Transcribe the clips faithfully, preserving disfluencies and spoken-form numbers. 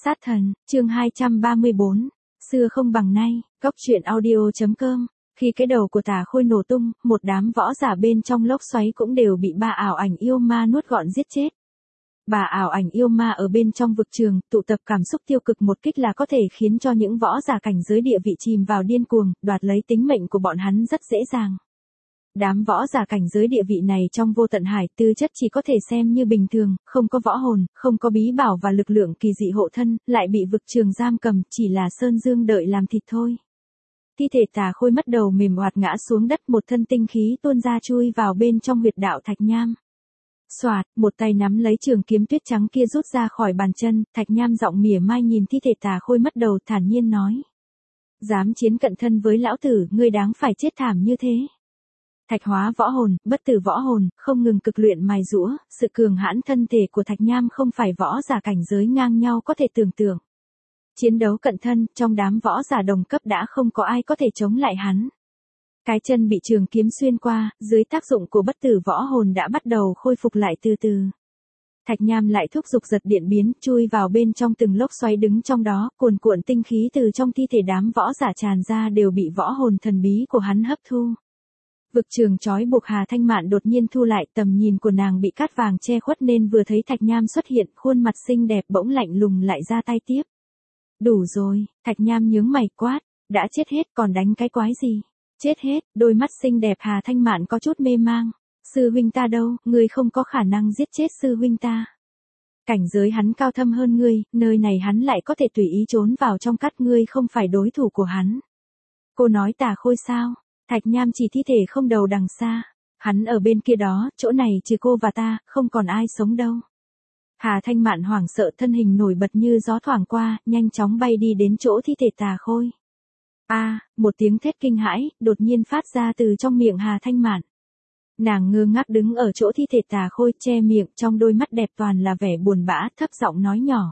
Sát thần, chương hai trăm ba mươi bốn. Xưa không bằng nay, góc truyện audio.com. Khi cái đầu của Tà Khôi nổ tung, một đám võ giả bên trong lốc xoáy cũng đều bị ba ảo ảnh yêu ma nuốt gọn giết chết. Bà ảo ảnh yêu ma ở bên trong vực trường, tụ tập cảm xúc tiêu cực một kích là có thể khiến cho những võ giả cảnh giới địa vị chìm vào điên cuồng, đoạt lấy tính mệnh của bọn hắn rất dễ dàng. Đám võ giả cảnh giới địa vị này trong vô tận hải tư chất chỉ có thể xem như bình thường, không có võ hồn, không có bí bảo và lực lượng kỳ dị hộ thân, lại bị vực trường giam cầm, chỉ là sơn dương đợi làm thịt thôi. Thi thể Tà Khôi mất đầu mềm oạt ngã xuống đất, một thân tinh khí tuôn ra chui vào bên trong huyệt đạo Thạch Nham. Xoạt, một tay nắm lấy trường kiếm tuyết trắng kia rút ra khỏi bàn chân, Thạch Nham giọng mỉa mai nhìn thi thể Tà Khôi mất đầu thản nhiên nói. Dám chiến cận thân với lão tử, ngươi đáng phải chết thảm như thế. Thạch hóa võ hồn, bất tử võ hồn, không ngừng cực luyện mài giũa, sự cường hãn thân thể của Thạch Nham không phải võ giả cảnh giới ngang nhau có thể tưởng tượng. Chiến đấu cận thân, trong đám võ giả đồng cấp đã không có ai có thể chống lại hắn. Cái chân bị trường kiếm xuyên qua, dưới tác dụng của bất tử võ hồn đã bắt đầu khôi phục lại từ từ. Thạch Nham lại thúc giục giật điện biến, chui vào bên trong từng lốc xoáy đứng trong đó, cuồn cuộn tinh khí từ trong thi thể đám võ giả tràn ra đều bị võ hồn thần bí của hắn hấp thu. Vực trường trói buộc Hà Thanh Mạn đột nhiên thu lại, tầm nhìn của nàng bị cát vàng che khuất nên vừa thấy Thạch Nham xuất hiện, khuôn mặt xinh đẹp bỗng lạnh lùng lại ra tay tiếp. Đủ rồi, Thạch Nham nhướng mày quát, đã chết hết còn đánh cái quái gì? Chết hết, đôi mắt xinh đẹp Hà Thanh Mạn có chút mê mang. Sư huynh ta đâu, ngươi không có khả năng giết chết sư huynh ta. Cảnh giới hắn cao thâm hơn ngươi, nơi này hắn lại có thể tùy ý trốn vào trong cát, ngươi không phải đối thủ của hắn. Cô nói Tà Khôi sao? Thạch Nham chỉ thi thể không đầu đằng xa. Hắn ở bên kia đó, chỗ này trừ cô và ta, không còn ai sống đâu. Hà Thanh Mạn hoảng sợ, thân hình nổi bật như gió thoảng qua, nhanh chóng bay đi đến chỗ thi thể Tà Khôi. A, à, một tiếng thét kinh hãi, đột nhiên phát ra từ trong miệng Hà Thanh Mạn. Nàng ngơ ngác đứng ở chỗ thi thể Tà Khôi, che miệng, trong đôi mắt đẹp toàn là vẻ buồn bã, thấp giọng nói nhỏ.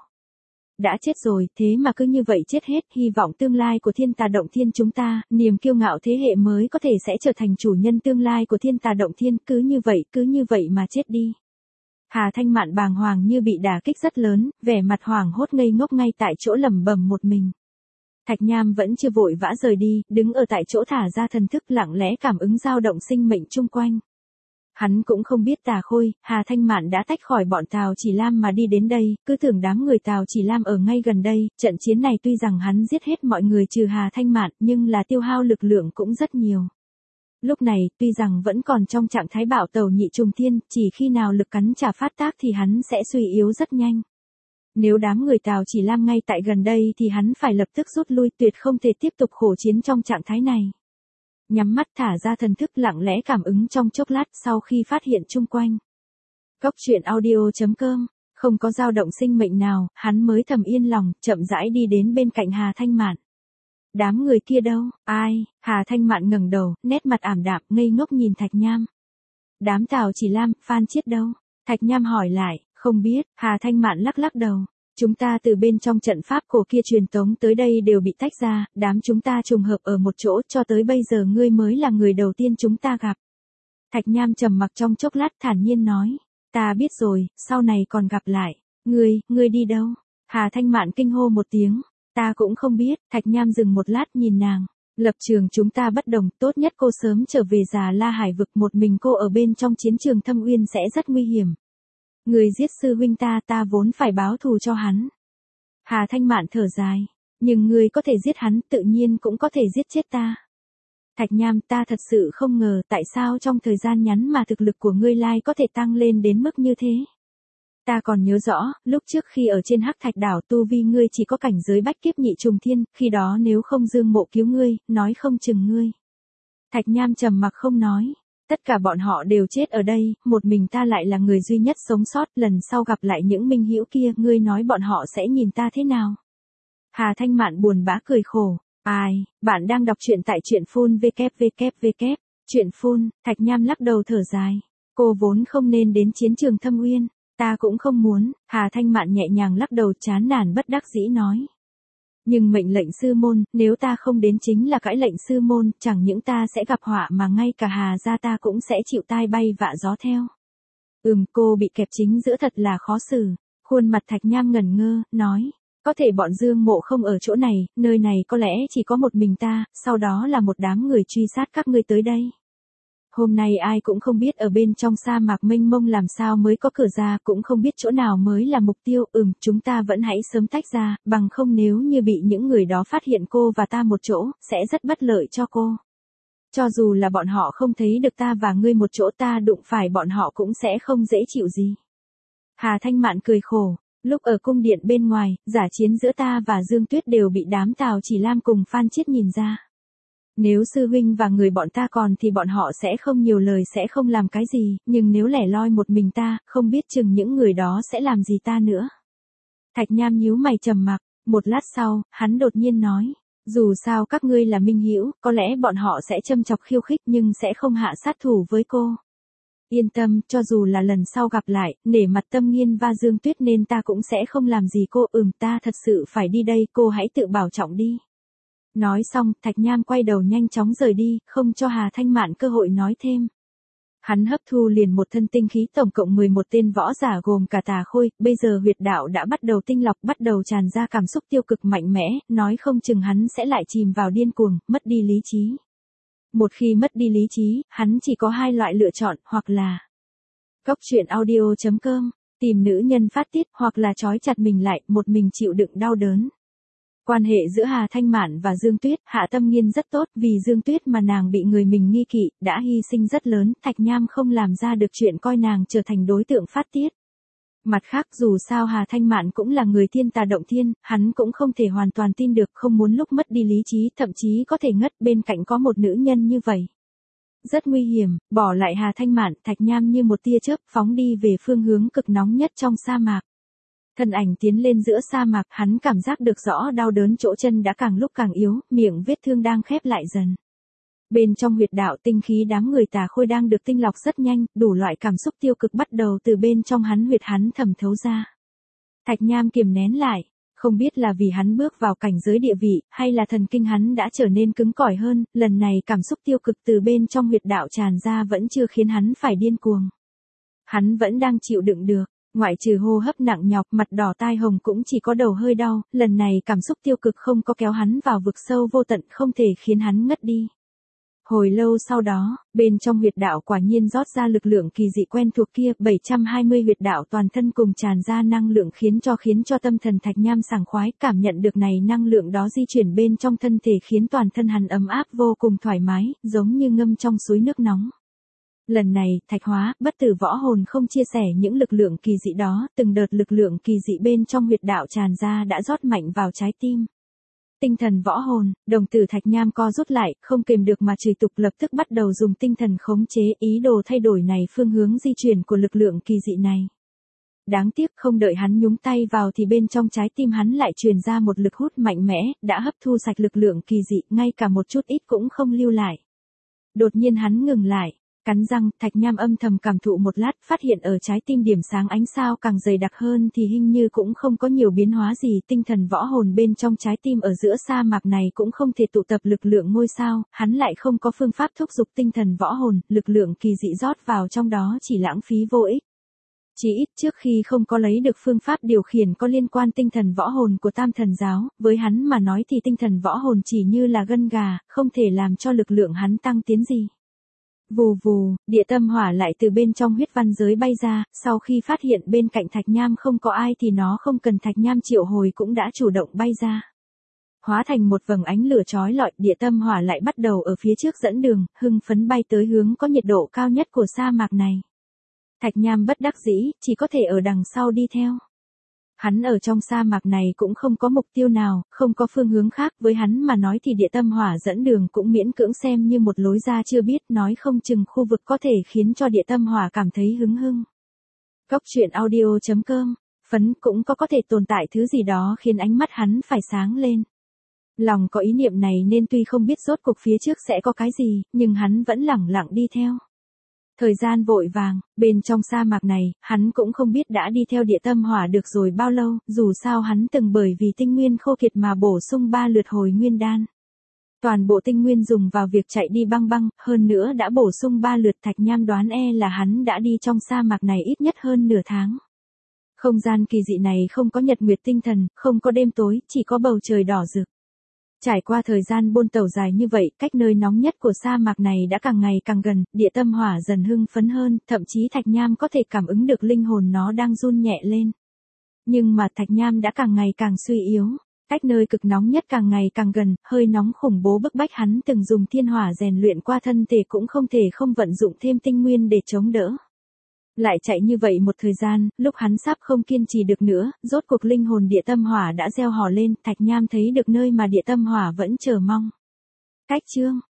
Đã chết rồi, thế mà cứ như vậy chết hết, hy vọng tương lai của Thiên Tà Động Thiên chúng ta, niềm kiêu ngạo thế hệ mới có thể sẽ trở thành chủ nhân tương lai của Thiên Tà Động Thiên, cứ như vậy, cứ như vậy mà chết đi. Hà Thanh Mạn bàng hoàng như bị đả kích rất lớn, vẻ mặt hoảng hốt ngây ngốc ngay tại chỗ lẩm bẩm một mình. Thạch Nham vẫn chưa vội vã rời đi, đứng ở tại chỗ thả ra thần thức lặng lẽ cảm ứng dao động sinh mệnh chung quanh. Hắn cũng không biết Tà Khôi, Hà Thanh Mạn đã tách khỏi bọn Tào Chỉ Lam mà đi đến đây, cứ tưởng đám người Tào Chỉ Lam ở ngay gần đây, trận chiến này tuy rằng hắn giết hết mọi người trừ Hà Thanh Mạn, nhưng là tiêu hao lực lượng cũng rất nhiều. Lúc này, tuy rằng vẫn còn trong trạng thái bạo tẩu nhị trùng thiên, chỉ khi nào lực cắn trả phát tác thì hắn sẽ suy yếu rất nhanh. Nếu đám người Tào Chỉ Lam ngay tại gần đây thì hắn phải lập tức rút lui, tuyệt không thể tiếp tục khổ chiến trong trạng thái này. Nhắm mắt thả ra thần thức lặng lẽ cảm ứng trong chốc lát sau khi phát hiện chung quanh. Góc truyện audio.com, không có dao động sinh mệnh nào, hắn mới thầm yên lòng, chậm rãi đi đến bên cạnh Hà Thanh Mạn. Đám người kia đâu, ai? Hà Thanh Mạn ngẩng đầu, nét mặt ảm đạm, ngây ngốc nhìn Thạch Nham. Đám Tào Chỉ Lam, Phan Chiết đâu? Thạch Nham hỏi lại, không biết, Hà Thanh Mạn lắc lắc đầu. Chúng ta từ bên trong trận pháp cổ kia truyền tống tới đây đều bị tách ra, đám chúng ta trùng hợp ở một chỗ, cho tới bây giờ ngươi mới là người đầu tiên chúng ta gặp. Thạch Nham trầm mặc trong chốc lát thản nhiên nói, ta biết rồi, sau này còn gặp lại. Ngươi, ngươi đi đâu? Hà Thanh Mạn kinh hô một tiếng, ta cũng không biết. Thạch Nham dừng một lát nhìn nàng, lập trường chúng ta bất đồng, tốt nhất cô sớm trở về Già La Hải vực, một mình cô ở bên trong chiến trường Thâm Uyên sẽ rất nguy hiểm. Người giết sư huynh ta, ta vốn phải báo thù cho hắn. Hà Thanh Mạn thở dài, nhưng người có thể giết hắn, tự nhiên cũng có thể giết chết ta. Thạch Nham, ta thật sự không ngờ tại sao trong thời gian ngắn mà thực lực của ngươi lai có thể tăng lên đến mức như thế. Ta còn nhớ rõ, lúc trước khi ở trên Hắc Thạch đảo tu vi ngươi chỉ có cảnh giới bách kiếp nhị trùng thiên, khi đó nếu không Dương Mộ cứu ngươi, nói không chừng ngươi. Thạch Nham trầm mặc không nói. Tất cả bọn họ đều chết ở đây, một mình ta lại là người duy nhất sống sót, lần sau gặp lại những minh hữu kia, ngươi nói bọn họ sẽ nhìn ta thế nào? Hà Thanh Mạn buồn bã cười khổ, ai, bạn đang đọc truyện tại truyện phun www. Truyện phun, Thạch Nham lắc đầu thở dài, cô vốn không nên đến chiến trường Thâm Uyên, ta cũng không muốn. Hà Thanh Mạn nhẹ nhàng lắc đầu chán nản bất đắc dĩ nói. Nhưng mệnh lệnh sư môn, nếu ta không đến chính là cãi lệnh sư môn, chẳng những ta sẽ gặp họa mà ngay cả Hà gia ta cũng sẽ chịu tai bay vạ gió theo. Ừm, cô bị kẹp chính giữa thật là khó xử. Khuôn mặt Thạch Nham ngẩn ngơ, nói, Có thể bọn Dương Mộ không ở chỗ này, nơi này có lẽ chỉ có một mình ta, sau đó là một đám người truy sát các ngươi tới đây. Hôm nay ai cũng không biết ở bên trong sa mạc mênh mông làm sao mới có cửa ra, cũng không biết chỗ nào mới là mục tiêu, ừm, chúng ta vẫn hãy sớm tách ra, bằng không nếu như bị những người đó phát hiện cô và ta một chỗ, sẽ rất bất lợi cho cô. Cho dù là bọn họ không thấy được ta và ngươi một chỗ, ta đụng phải bọn họ cũng sẽ không dễ chịu gì. Hà Thanh Mạn cười khổ, lúc ở cung điện bên ngoài, giả chiến giữa ta và Dương Tuyết đều bị đám Tào Chỉ Lam cùng Phan Chiết nhìn ra. Nếu sư huynh và người bọn ta còn thì bọn họ sẽ không nhiều lời, sẽ không làm cái gì, nhưng nếu lẻ loi một mình ta, không biết chừng những người đó sẽ làm gì ta nữa. Thạch Nham nhíu mày trầm mặc, một lát sau, hắn đột nhiên nói, dù sao các ngươi là minh hữu, có lẽ bọn họ sẽ châm chọc khiêu khích nhưng sẽ không hạ sát thủ với cô. Yên tâm, cho dù là lần sau gặp lại, nể mặt Tâm Nghiên và Dương Tuyết nên ta cũng sẽ không làm gì cô, ừm ta thật sự phải đi đây, cô hãy tự bảo trọng đi. Nói xong, Thạch Nham quay đầu nhanh chóng rời đi, không cho Hà Thanh Mạn cơ hội nói thêm. Hắn hấp thu liền một thân tinh khí, tổng cộng mười một tên võ giả gồm cả Tà Khôi, bây giờ huyệt đạo đã bắt đầu tinh lọc, bắt đầu tràn ra cảm xúc tiêu cực mạnh mẽ, nói không chừng hắn sẽ lại chìm vào điên cuồng, mất đi lý trí. Một khi mất đi lý trí, hắn chỉ có hai loại lựa chọn, hoặc là Cốc truyện audio chấm com, tìm nữ nhân phát tiết, hoặc là trói chặt mình lại, một mình chịu đựng đau đớn. Quan hệ giữa Hà Thanh Mạn và Dương Tuyết, Hạ Tâm Nghiên rất tốt, vì Dương Tuyết mà nàng bị người mình nghi kỵ, đã hy sinh rất lớn, Thạch Nham không làm ra được chuyện coi nàng trở thành đối tượng phát tiết. Mặt khác dù sao Hà Thanh Mạn cũng là người thiên tà động thiên, hắn cũng không thể hoàn toàn tin được, không muốn lúc mất đi lý trí, thậm chí có thể ngất, bên cạnh có một nữ nhân như vậy. Rất nguy hiểm, bỏ lại Hà Thanh Mạn, Thạch Nham như một tia chớp phóng đi về phương hướng cực nóng nhất trong sa mạc. Thân ảnh tiến lên giữa sa mạc, hắn cảm giác được rõ đau đớn chỗ chân đã càng lúc càng yếu, miệng vết thương đang khép lại dần. Bên trong huyệt đạo tinh khí đám người Tà Khôi đang được tinh lọc rất nhanh, đủ loại cảm xúc tiêu cực bắt đầu từ bên trong hắn huyệt hắn thẩm thấu ra. Thạch Nham kiềm nén lại, không biết là vì hắn bước vào cảnh giới địa vị, hay là thần kinh hắn đã trở nên cứng cỏi hơn, lần này cảm xúc tiêu cực từ bên trong huyệt đạo tràn ra vẫn chưa khiến hắn phải điên cuồng. Hắn vẫn đang chịu đựng được. Ngoại trừ hô hấp nặng nhọc, mặt đỏ tai hồng cũng chỉ có đầu hơi đau, lần này cảm xúc tiêu cực không có kéo hắn vào vực sâu vô tận, không thể khiến hắn ngất đi. Hồi lâu sau đó, bên trong huyệt đạo quả nhiên rót ra lực lượng kỳ dị quen thuộc kia, bảy trăm hai mươi huyệt đạo toàn thân cùng tràn ra năng lượng khiến cho khiến cho tâm thần Thạch Nham sảng khoái, cảm nhận được này năng lượng đó di chuyển bên trong thân thể khiến toàn thân hắn ấm áp vô cùng thoải mái, giống như ngâm trong suối nước nóng. Lần này, Thạch Hóa, bất tử võ hồn không chia sẻ những lực lượng kỳ dị đó, từng đợt lực lượng kỳ dị bên trong huyệt đạo tràn ra đã rót mạnh vào trái tim. Tinh thần võ hồn, đồng tử Thạch Nham co rút lại, không kềm được mà chửi tục, lập tức bắt đầu dùng tinh thần khống chế, ý đồ thay đổi này phương hướng di chuyển của lực lượng kỳ dị này. Đáng tiếc không đợi hắn nhúng tay vào thì bên trong trái tim hắn lại truyền ra một lực hút mạnh mẽ, đã hấp thu sạch lực lượng kỳ dị, ngay cả một chút ít cũng không lưu lại. Đột nhiên hắn ngừng lại. Cắn răng, Thạch Nham âm thầm cảm thụ một lát, phát hiện ở trái tim điểm sáng ánh sao càng dày đặc hơn thì hình như cũng không có nhiều biến hóa gì, tinh thần võ hồn bên trong trái tim ở giữa sa mạc này cũng không thể tụ tập lực lượng ngôi sao, hắn lại không có phương pháp thúc giục tinh thần võ hồn, lực lượng kỳ dị rót vào trong đó chỉ lãng phí vô ích. Chỉ ít trước khi không có lấy được phương pháp điều khiển có liên quan tinh thần võ hồn của Tam Thần Giáo, với hắn mà nói thì tinh thần võ hồn chỉ như là gân gà, không thể làm cho lực lượng hắn tăng tiến gì. Vù vù, địa tâm hỏa lại từ bên trong huyết văn giới bay ra, sau khi phát hiện bên cạnh Thạch Nham không có ai thì nó không cần Thạch Nham triệu hồi cũng đã chủ động bay ra. Hóa thành một vầng ánh lửa chói lọi, địa tâm hỏa lại bắt đầu ở phía trước dẫn đường, hưng phấn bay tới hướng có nhiệt độ cao nhất của sa mạc này. Thạch Nham bất đắc dĩ, chỉ có thể ở đằng sau đi theo. Hắn ở trong sa mạc này cũng không có mục tiêu nào, không có phương hướng khác, với hắn mà nói thì địa tâm hỏa dẫn đường cũng miễn cưỡng xem như một lối ra chưa biết, nói không chừng khu vực có thể khiến cho địa tâm hỏa cảm thấy hứng hưng. Cốc truyện audio chấm com, phấn cũng có có thể tồn tại thứ gì đó khiến ánh mắt hắn phải sáng lên. Lòng có ý niệm này nên tuy không biết rốt cuộc phía trước sẽ có cái gì, nhưng hắn vẫn lẳng lặng đi theo. Thời gian vội vàng, bên trong sa mạc này, hắn cũng không biết đã đi theo địa tâm hỏa được rồi bao lâu, dù sao hắn từng bởi vì tinh nguyên khô kiệt mà bổ sung ba lượt hồi nguyên đan. Toàn bộ tinh nguyên dùng vào việc chạy đi băng băng, hơn nữa đã bổ sung ba lượt. Thạch Nham đoán e là hắn đã đi trong sa mạc này ít nhất hơn nửa tháng. Không gian kỳ dị này không có nhật nguyệt tinh thần, không có đêm tối, chỉ có bầu trời đỏ rực. Trải qua thời gian buôn tàu dài như vậy, cách nơi nóng nhất của sa mạc này đã càng ngày càng gần, địa tâm hỏa dần hưng phấn hơn, thậm chí Thạch Nham có thể cảm ứng được linh hồn nó đang run nhẹ lên. Nhưng mà Thạch Nham đã càng ngày càng suy yếu, cách nơi cực nóng nhất càng ngày càng gần, hơi nóng khủng bố bức bách hắn từng dùng thiên hỏa rèn luyện qua thân thể cũng không thể không vận dụng thêm tinh nguyên để chống đỡ. Lại chạy như vậy một thời gian, lúc hắn sắp không kiên trì được nữa, rốt cuộc linh hồn địa tâm hỏa đã reo hò lên, Thạch Nham thấy được nơi mà địa tâm hỏa vẫn chờ mong. Cách chương